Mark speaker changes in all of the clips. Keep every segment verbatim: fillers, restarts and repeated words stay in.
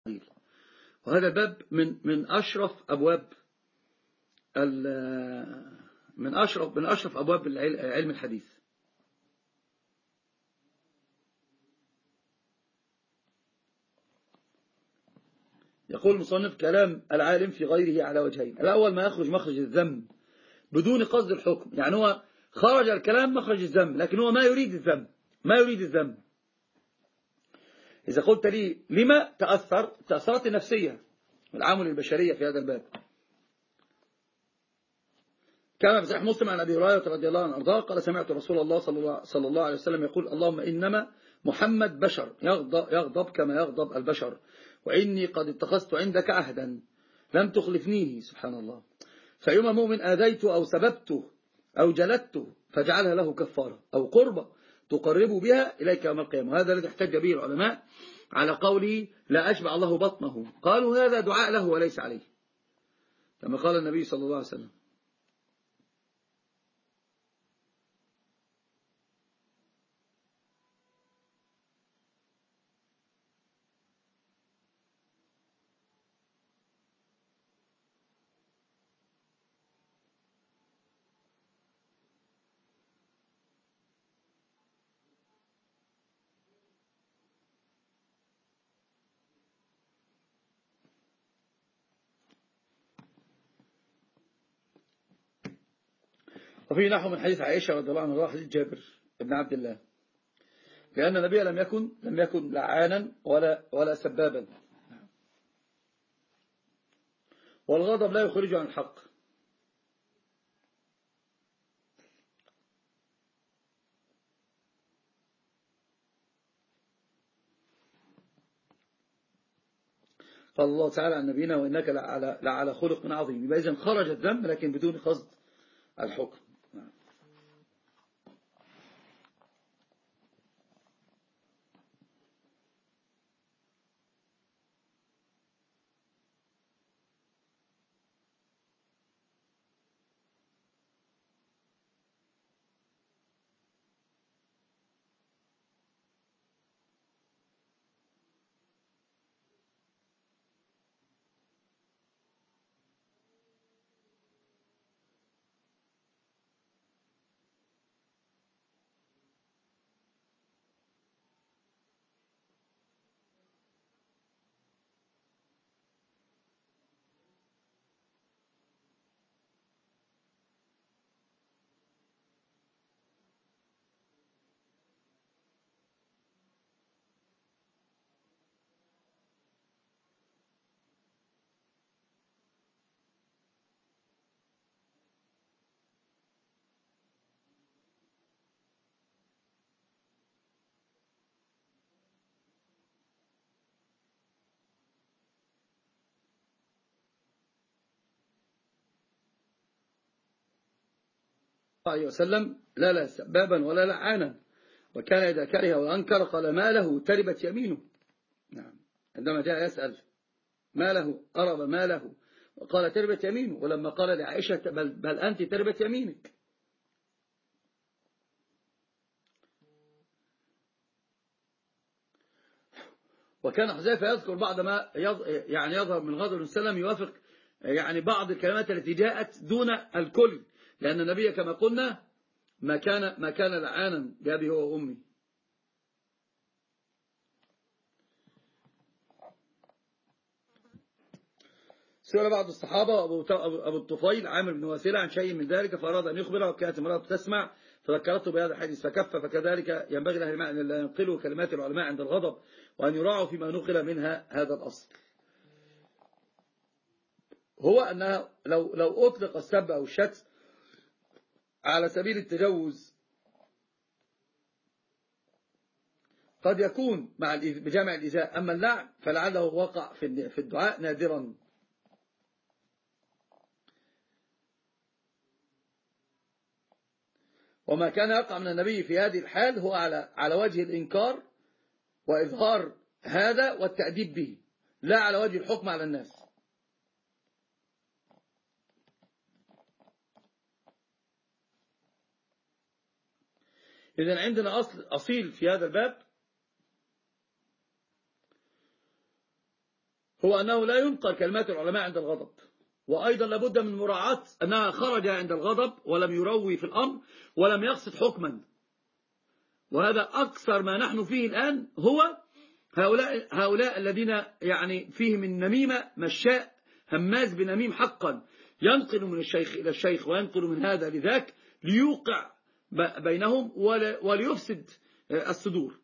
Speaker 1: وهذا الباب من من أشرف أبواب من أشرف من أشرف أبواب علم الحديث. يقول المصنف: كلام العالم في غيره على وجهين. الأول ما يخرج مخرج الذم بدون قصد الحكم، يعني هو خرج الكلام مخرج الذم لكن هو ما يريد الذم ما يريد الذم. إذا قلت لي لما تأثر تأثرت النفسية والعامل البشرية في هذا الباب، كما في صحيح مسلم عن أبي هريرة رضي الله عنه أرضاه قال: سمعت رسول الله صلى الله عليه وسلم يقول: اللهم إنما محمد بشر يغضب, يغضب كما يغضب البشر، وإني قد اتخذت عندك عهدا لم تخلفنيه. سبحان الله. فيوم مؤمن آذيته أو سببته أو جلدته فاجعلها له كفارة أو قربة تقرب بها إليك يوم القيامة. وهذا الذي احتج به العلماء على قوله لا أشبع الله بطنه، قالوا هذا دعاء له وليس عليه، كما قال النبي صلى الله عليه وسلم. وفي نحو من حديث عائشة رضي الله عنها حديث جابر بن عبد الله، لأن النبي لم يكن لم يكن لعانا ولا ولا سبابا، والغضب لا يخرج عن الحق. قال الله تعالى عن نبينا: وإنك لعلى, لعلى خلق عظيم. يبقى إذن خرج الذنب لكن بدون قصد الحكم. عليه وسلم لا لا سبابا ولا لعانا، وكان إذا كره وأنكر قال: ما له تربت يمينه. نعم، عندما جاء يسأل ما له أرب ما له وقال تربت يمينه، ولما قال لعائشة: بل, بل أنت تربت يمينك. وكان حذيفة يذكر بعد ما يعني يظهر من غضب السلام يوافق يعني بعض الكلمات التي جاءت دون الكل، لأن النبي كما قلنا ما كان ما كان لعانا بأبي هو وأمي. سئل بعض الصحابة أبو الطفيل عامر بن واسلة عن شيء من ذلك فأراد أن يخبره، وكانت امرأة تسمع فذكرته بهذا الحديث فكف. فكذلك ينبغي لأهل الماء أن لا ينقلوا كلمات العلماء عند الغضب، وأن يراعوا فيما نقل منها هذا الأصل، هو أنها لو لو أطلق السب أو الشتم على سبيل التجوز قد يكون مع بجامع الإزاء، أما اللعن فلعله وقع في الدعاء نادرا. وما كان يقع من النبي في هذه الحال هو على على وجه الإنكار وإظهار هذا والتأديب به، لا على وجه الحكم على الناس. إذن عندنا أصل أصيل في هذا الباب، هو أنه لا ينقل كلمات العلماء عند الغضب، وأيضا لابد من مراعاة أنها خرج عند الغضب ولم يروي في الأمر ولم يقصد حكما، وهذا أكثر ما نحن فيه الآن. هو هؤلاء, هؤلاء الذين يعني فيهم النميمة مشاء هماز بنميم حقا، ينقل من الشيخ إلى الشيخ وينقل من هذا لذاك ليوقع بينهم وليفسد الصدور.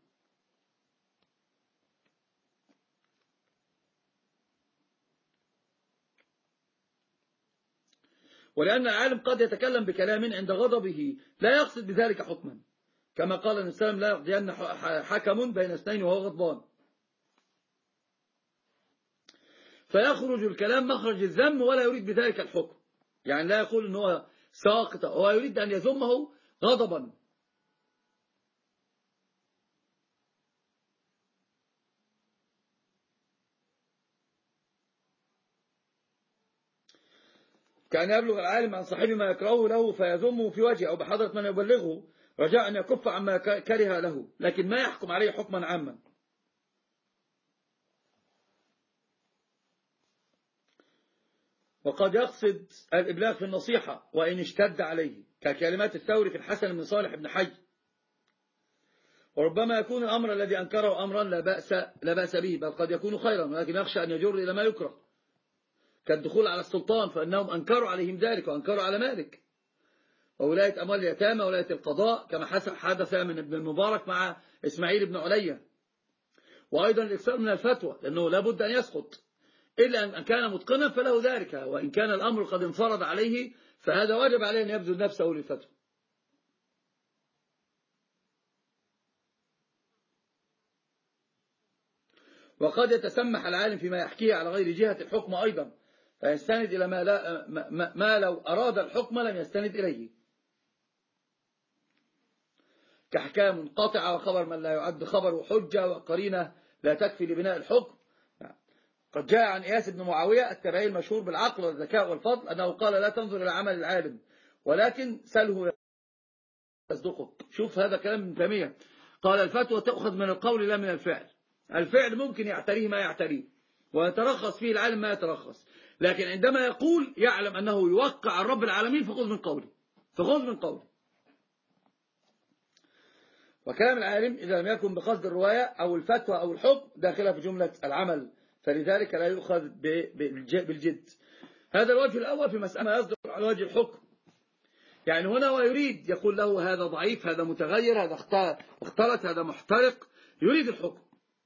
Speaker 1: ولأن العالم قد يتكلم بكلام عند غضبه لا يقصد بذلك حكما، كما قال النبي صلى الله عليه وسلم: لا يقضين حكم بين اثنين وهو غضبان. فيخرج الكلام مخرج الذم ولا يريد بذلك الحكم، يعني لا يقول أنه ساقط، هو يريد أن يذمه غضبا. كان يبلغ العالم عن صاحبه ما يكرهه له فيذمه في وجهه أو بحضرة من يبلغه رجاء أن يكف عما كره له، لكن ما يحكم عليه حكما عاما. وقد يقصد الإبلاغ في النصيحة وإن اشتد عليه، ككلمات الثوري في الحسن بن صالح بن حي. وربما يكون الأمر الذي أنكره أمرا لا بأس, لا بأس به، بل قد يكون خيرا، ولكن يخشى أن يجر إلى ما يكره، كالدخول على السلطان، فإنهم أنكروا عليهم ذلك وأنكروا على مالك، وولاية أموال اليتامى وولاية القضاء كما حدث من ابن المبارك مع إسماعيل بن عليا. وأيضا الإكثار من الفتوى، لأنه لا بد أن يسقط، إلا أن كان متقنا فله ذلك، وإن كان الأمر قد انفرض عليه فهذا واجب عليه أن يبذل نفسه للفتوى. وقد يتسمح العالم فيما يحكيه على غير جهة الحكم أيضا، فيستند إلى ما, لا ما, ما لو أراد الحكم لم يستند إليه، كأحكام منقطعة وخبر من لا يعد خبر وحجة وقرينة لا تكفي لبناء الحكم. قد جاء عن إياس بن معاوية التابعي المشهور بالعقل والذكاء والفضل أنه قال: لا تنظر إلى عمل العالم ولكن سله يصدقك. شوف هذا كلام ابن تيمية، قال: الفتوى تأخذ من القول لا من الفعل. الفعل ممكن يعتريه ما يعتريه ويترخص فيه العالم ما يترخص، لكن عندما يقول يعلم أنه يوقع الرب العالمين فخذ من قوله، فخذ من قوله. وكلام العالم إذا لم يكن بقصد الرواية أو الفتوى أو الحكم داخلة في جملة العمل، فلذلك لا يؤخذ بالجد. هذا الوجه الأول في مسألة ما يصدر على وجه الحكم، يعني هنا هو يريد يقول له هذا ضعيف، هذا متغير، هذا اختلط، هذا محترق، يريد الحكم.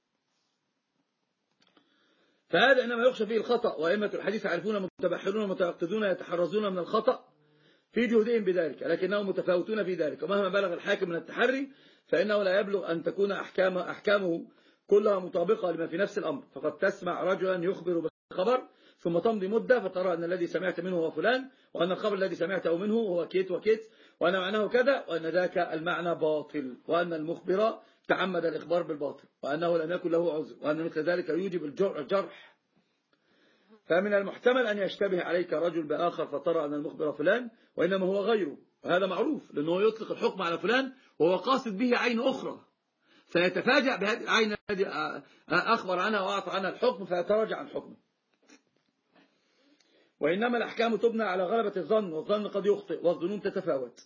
Speaker 1: فهذا إنما يخشى فيه الخطأ، وأئمة الحديث يعرفون متبحرون متيقظون يتحرزون من الخطأ في جهدهم بذلك، لكنهم متفاوتون في ذلك. ومهما بلغ الحاكم من التحري فإنه لا يبلغ أن تكون أحكام أحكامه كلها مطابقة لما في نفس الأمر. فقد تسمع رجلا يخبر بخبر ثم تمضي مدة فترى أن الذي سمعت منه هو فلان، وأن الخبر الذي سمعته منه هو كيت وكيت، وأن معناه كذا، وأن ذاك المعنى باطل، وأن المخبر تعمد الإخبار بالباطل، وأنه لم يكن له عذر، وأن مثل ذلك يوجب الجرح. فمن المحتمل أن يشتبه عليك رجل بآخر فترى أن المخبر فلان وإنما هو غيره، وهذا معروف لأنه يطلق الحكم على فلان وهو قاصد به عين أخرى، فيتفاجأ بهذه العين التي أخبر عنها وأعطى عنها الحكم فيتراجع عن حكمه. وإنما الأحكام تبنى على غلبة الظن، والظن قد يخطئ والظنون تتفاوت.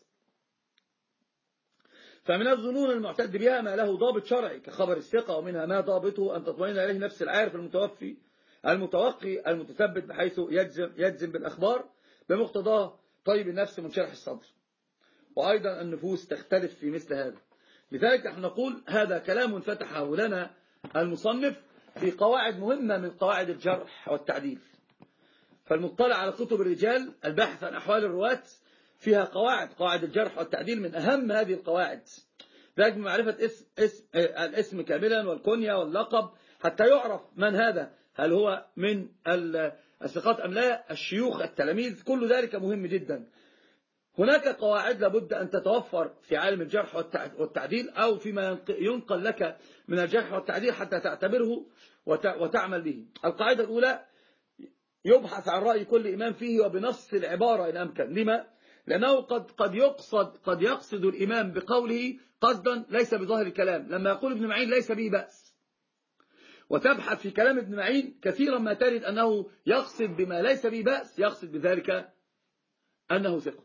Speaker 1: فمن الظنون المعتد بها ما له ضابط شرعي كخبر الثقة، ومنها ما ضابطه أن تطمئن إليه نفس العارف المتوفي المتوقي المتثبت، بحيث يجزم, يجزم بالأخبار بمقتضاه طيب النفس منشرح الصدر. وأيضا النفوس تختلف في مثل هذا. لذلك نحن نقول هذا كلام فتحه لنا المصنف في قواعد مهمة من قواعد الجرح والتعديل. فالمطلع على كتب الرجال البحث عن أحوال الرواة فيها قواعد، قواعد الجرح والتعديل من أهم هذه القواعد، ذلك معرفة اسم, اسم الاسم كاملا والكنية واللقب حتى يعرف من هذا، هل هو من الثقات أم لا، الشيوخ، التلاميذ، كل ذلك مهم جدا. هناك قواعد لابد أن تتوفر في عالم الجرح والتعديل أو فيما ينقل لك من الجرح والتعديل حتى تعتبره وتعمل به. القاعدة الأولى: يبحث عن رأي كل إمام فيه وبنص العبارة إن أمكن. لما؟ لأنه قد قد يقصد قد يقصد الإمام بقوله قصدا ليس بظاهر الكلام. لما يقول ابن معين ليس به بأس، وتبحث في كلام ابن معين كثيرا ما تجد أنه يقصد بما ليس به بأس، يقصد بذلك أنه ثقة.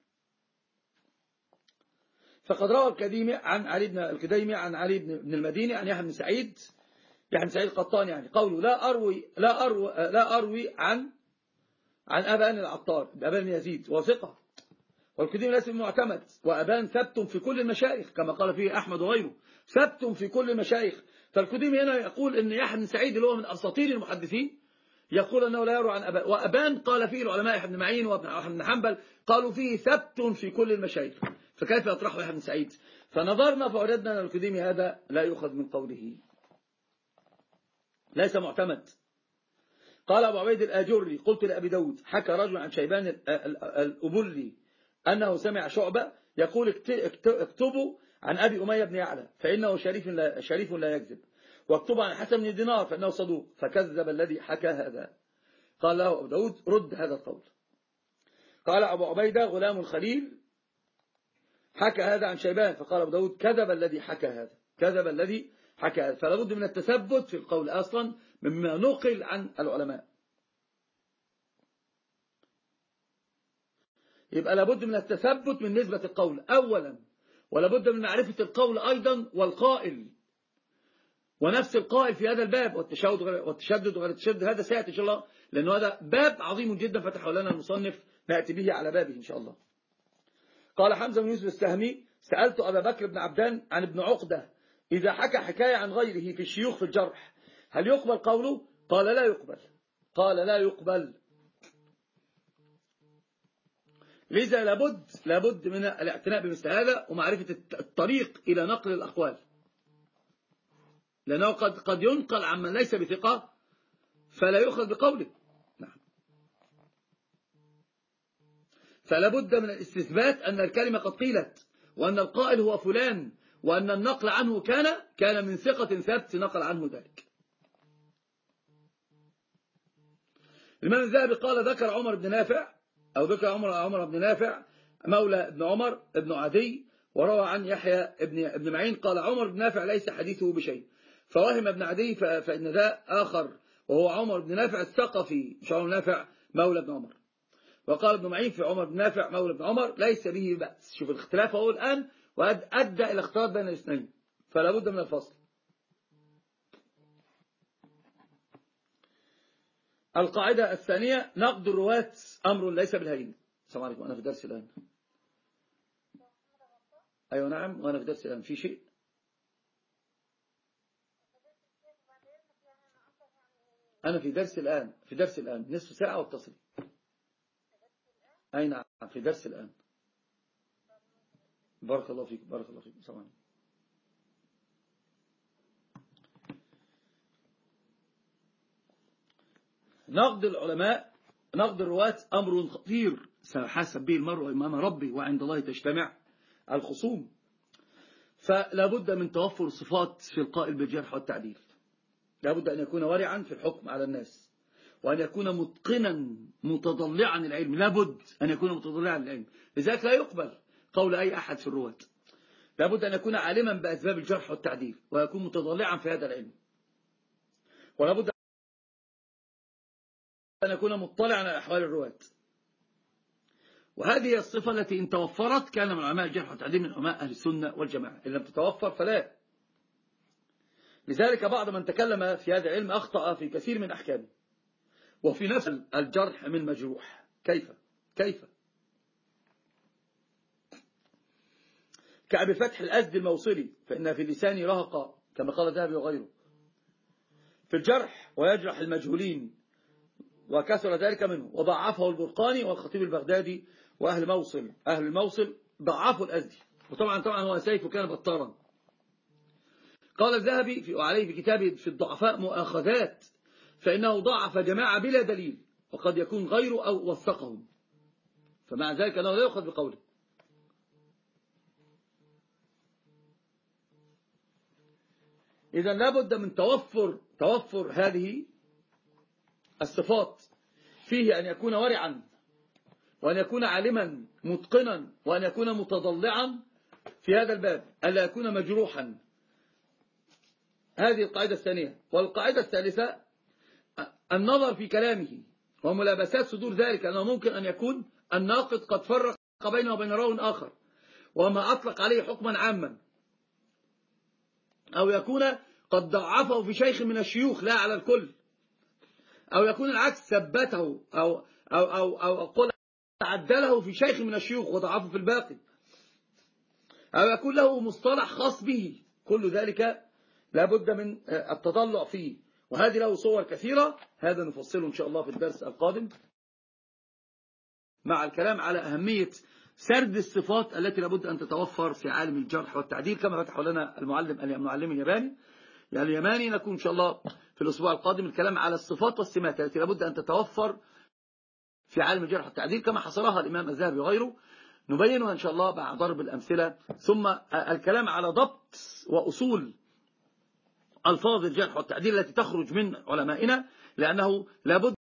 Speaker 1: فقد روى الكديمي عن علي بن الكديمي عن علي بن المديني عن يحيى بن سعيد، يحيى بن سعيد القطان يعني قوله لا أروي لا أروي لا أروي عن عن أبان العطار أبان يزيد وثقة، والكديمي ليس معتمد، وأبان ثبت في كل المشايخ كما قال فيه أحمد وغيره، ثبت في كل المشايخ. فالكديمي هنا يقول إن يحيى بن سعيد اللي هو من أساطير المحدثين يقول أنه لا يروي عن أبان، وأبان قال فيه العلماء ابن معين وابن حنبل قالوا فيه ثبت في كل المشايخ، فكيف يطرحه يحيى بن سعيد؟ فنظرنا فوجدنا أن الكديمي هذا لا يؤخذ من قوله، ليس معتمد. قال أبو عبيد الآجري قلت لأبي داود حكى رجل عن شيبان الأبلي أنه سمع شعبة يقول اكتبوا عن أبي أمية بن يعلى فإنه شريف لا, شريف لا يكذب، واكتبوا عن حسن بن دينار فإنه صدوق، فكذب الذي حكى هذا. قال له أبو داود رد هذا القول. قال أبو عبيدة غلام الخليل حكى هذا عن شيبان، فقال أبو داود كذب الذي حكى هذا، كذب الذي حكى هذا. فلا بد من التثبت في القول أصلا مما نقل عن العلماء. يبقى لابد من التثبت من نسبة القول أولا، ولابد من معرفة القول أيضا والقائل، ونفس القائل في هذا الباب والتشدد والتشدد وغير التشدد، هذا سيأتي إن شاء الله، لأنه هذا باب عظيم جدا فتحه لنا المصنف نأتي به على بابه إن شاء الله. قال حمزة بن يوسف السهمي سألت أبا بكر بن عبدان عن ابن عقدة إذا حكى حكاية عن غيره في الشيوخ في الجرح هل يقبل قوله؟ قال لا يقبل، قال لا يقبل. لذا لابد لابد من الاعتناء بمثل هذا ومعرفة الطريق إلى نقل الأقوال، لأنه قد قد ينقل عمن ليس بثقة فلا يؤخذ بقوله. نعم. فلا بد من الاستثبات أن الكلمة قد قيلت، وأن القائل هو فلان، وأن النقل عنه كان كان من ثقة ثابت نقل عنه ذلك. الإمام الذهبي قال ذكر عمر بن نافع أو ذكر عمر عمر بن نافع مولى ابن عمر ابن عدي، وروى عن يحيى ابن ابن معين قال عمر بن نافع ليس حديثه بشيء، فوهم ابن عدي فإن ذا آخر وهو عمر بن نافع الثقفي مش عمر بن نافع مولى ابن عمر. وقال ابن معين في عمر بن نافع مولى ابن عمر ليس به بأس. شوف الاختلاف هو الآن وأدى إلى اختلاط بين الاثنين، فلا بد من الفصل. القاعدة الثانية نقد الرواة أمر ليس بالهين. السلام عليكم، أنا في درس الآن. أيوة نعم، وأنا في درس الآن. في شيء؟ أنا في درس الآن في درس الآن نصف ساعة واتصل. أي نعم في درس الآن. بارك الله فيك بارك الله فيك. سلام عليكم. نقد العلماء نقد الرواة أمر خطير سيحاسب به المرء أمام ربه وعند الله تجتمع الخصوم. فلا بد من توفر الصفات في القائل بالجرح والتعديل. لا بد أن يكون ورعا في الحكم على الناس، وأن يكون متقنا متضلعا العلم. لا بد أن يكون متضلعا العلم، لذلك لا يقبل قول أي أحد في الرواة. لا بد أن يكون عالما بأسباب الجرح والتعديل ويكون متضلعا في هذا العلم، ولا بد أن يكون مطلعا على أحوال الرواة. وهذه الصفة التي إن توفرت كان من علماء الجرح والتعديل من علماء أهل السنة والجماعة، إن لم تتوفر فلا. لذلك بعض من تكلم في هذا العلم أخطأ في كثير من أحكامه، وفي نفس الجرح من مجروح. كيف كيف كأبي فتح الأزدي الموصلي فإن في لساني رهقا كما قال الذهبي وغيره في الجرح ويجرح المجهولين، وكثر ذلك منه، وضعفه البرقاني والخطيب البغدادي وأهل موصل أهل الموصل ضعفوا الأزدي، وطبعا طبعا هو سيف وكان بطارا. قال الذهبي في وعليه في كتابه في الضعفاء مؤاخذات فإنه ضعف جماعة بلا دليل، وقد يكون غيره أو وثقهم، فمع ذلك أنه لا يأخذ بقوله. إذا لابد من توفر توفر هذه الصفات فيه، أن يكون ورعا، وأن يكون عالما متقنا، وأن يكون متضلعا في هذا الباب، ألا يكون مجروحا. هذه القاعدة الثانية. والقاعدة الثالثة النظر في كلامه وملابسات صدور ذلك، أنه ممكن أن يكون الناقد قد فرق بينه وبين راو آخر وما أطلق عليه حكما عاما، أو يكون قد ضعفه في شيخ من الشيوخ لا على الكل، أو يكون العكس ثبته أو أو أو أو قل عدله في شيخ من الشيوخ وضعفه في الباقي، أو يكون له مصطلح خاص به. كل ذلك لابد من التطلع فيه، وهذه له صور كثيرة، هذا نفصله إن شاء الله في الدرس القادم مع الكلام على أهمية سرد الصفات التي لابد أن تتوفر في عالم الجرح والتعديل كما فتح لنا المعلم المعلم الياباني. يعني اليماني نكون إن شاء الله في الأسبوع القادم الكلام على الصفات والسمات التي لابد أن تتوفر في عالم الجرح والتعديل كما حصرها الإمام الذهبي وغيره، نبينها إن شاء الله مع ضرب الأمثلة، ثم الكلام على ضبط وأصول ألفاظ الجرح والتعديل التي تخرج من علمائنا، لأنه لابد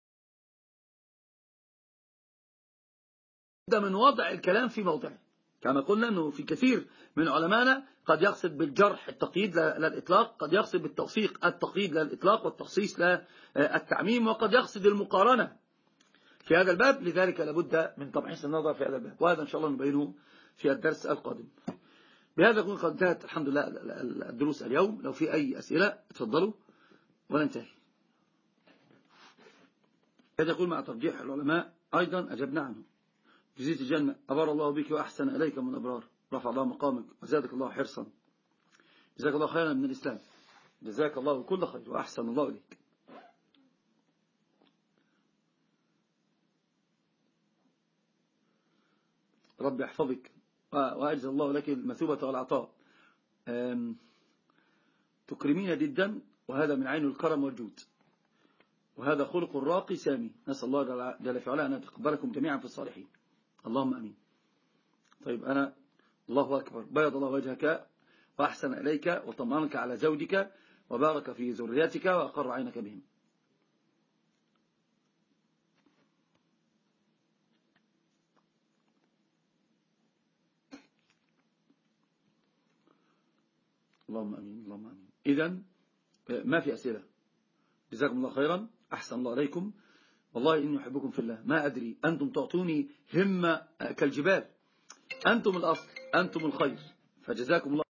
Speaker 1: من وضع الكلام في موضعه. كما قلنا أنه في كثير من علمائنا قد يقصد بالجرح التقييد لا الإطلاق، قد يقصد بالتوثيق التقييد لا الإطلاق والتخصيص لا التعميم، وقد يقصد المقارنة في هذا الباب. لذلك لابد من تمحيص النظر في هذا الباب، وهذا إن شاء الله نبينه في الدرس القادم. بهذا يكون قد انتهت الحمد لله الدروس اليوم. لو في أي أسئلة اتفضلوا وننتهي. هذا يقول مع ترجيح العلماء أيضا أجبنا عنه. جزيت الجنة أبار الله بك وأحسن إليك من أبرار، رفع الله مقامك وزادك الله حرصا، جزاك الله خيرا من الإسلام، جزاك الله كل خير وأحسن الله إليك. رب يحفظك وأجزى الله لك المثوبة والعطاء، تكرمين جدا، وهذا من عين الكرم والجود، وهذا خلق الراقي سامي. نسأل الله جل في علاه أن يتقبلكم جميعا في الصالحين، اللهم أمين. طيب أنا الله أكبر، بيض الله وجهك وأحسن إليك وطمأنك على زوجك وبارك في ذريتك وأقر عينك بهم. اللهم أمين اللهم أمين. إذن ما في أسئلة، جزاكم الله خيرا، أحسن الله عليكم، والله إني أحبكم في الله. ما أدري أنتم تعطوني همة كالجبال، أنتم الأصل، أنتم الخير، فجزاكم الله.